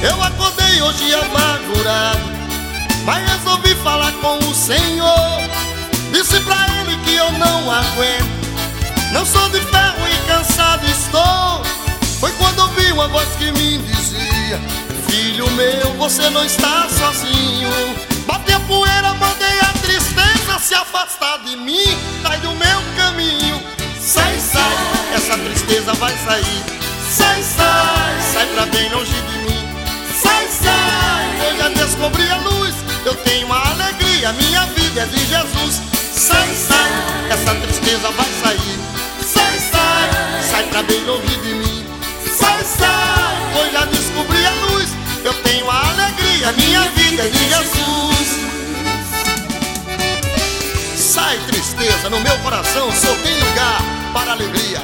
Eu acordei hoje amargurado, mas resolvi falar com o Senhor. Disse pra Ele que eu não aguento, não sou de ferro e cansado estou. Foi quando ouvi uma voz que me dizia: filho meu, você não está sozinho. Bati a poeira, mandei a tristeza se afastar de mim. Sai do meu caminho, sai, sai, essa tristeza vai sair. Sai, sai, sai pra bem longe de mim. Sai, sai, eu já descobri a luz. Eu tenho a alegria, minha vida é de Jesus. Sai, sai, essa tristeza vai sair. Sai, sai, sai pra bem longe de mim. Sai, sai, eu já descobri a luz. Eu tenho a alegria, minha vida é de Jesus. Sai tristeza, no meu coração só tem lugar para alegria.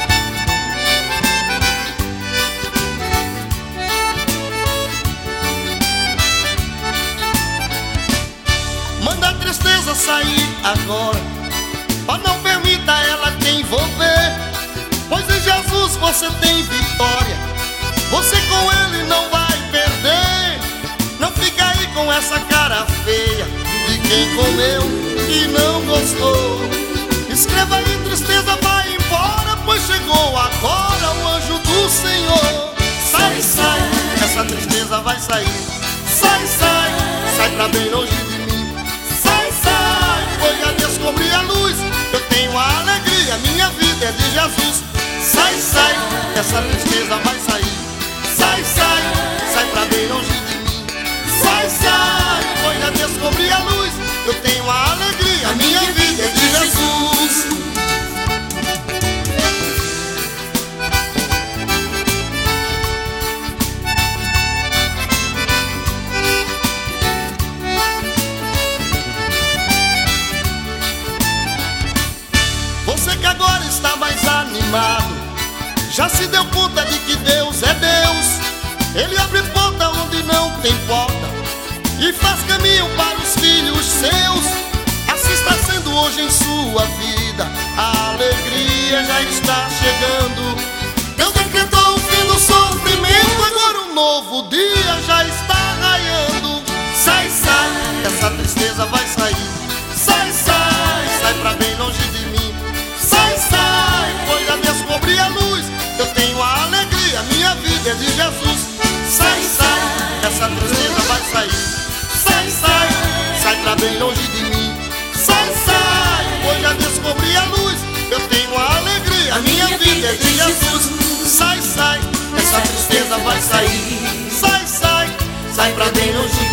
Manda a tristeza sair agora, mas não permita ela te envolver, pois em Jesus você tem vitória. Você com Ele não vai perder. Não fica aí com essa cara feia de quem comeu e não gostou. Escreva aí, tristeza vai embora, pois chegou agora o anjo do Senhor. Sai, sai, essa tristeza vai sair. Sai, sai, sai pra bem longe de mim. Sai, sai, pois já descobri a luz. Eu tenho a alegria, minha vida é de Jesus. Sai, sai, essa tristeza vai sair. Sai, sai, sai pra bem longe de mim. Sai, sai, pois já descobri a luz. Eu tenho a alegria, minha vida é de Jesus. Você que agora está mais animado, já se deu conta de que Deus é Deus. Ele abre porta onde não tem porta e faz caminho para os filhos seus. Assim está sendo hoje em sua vida. A alegria já está chegando. Deus decretou o fim do sofrimento. Agora um novo dia já está raiando. Sai, sai, essa tristeza vai sair. Sai, sai, sai pra bem longe de mim. Sai, sai, pois já descobri a luz. Eu tenho a alegria, minha vida é de Jesus. Sai, sai, essa tristeza vai sair. Sai, sai, sai pra bem longe de mim. Sai, sai, pois já descobri a luz. Eu tenho a alegria, minha vida é de Jesus. Sai, sai, essa tristeza vai sair. Sai, sai, sai pra bem longe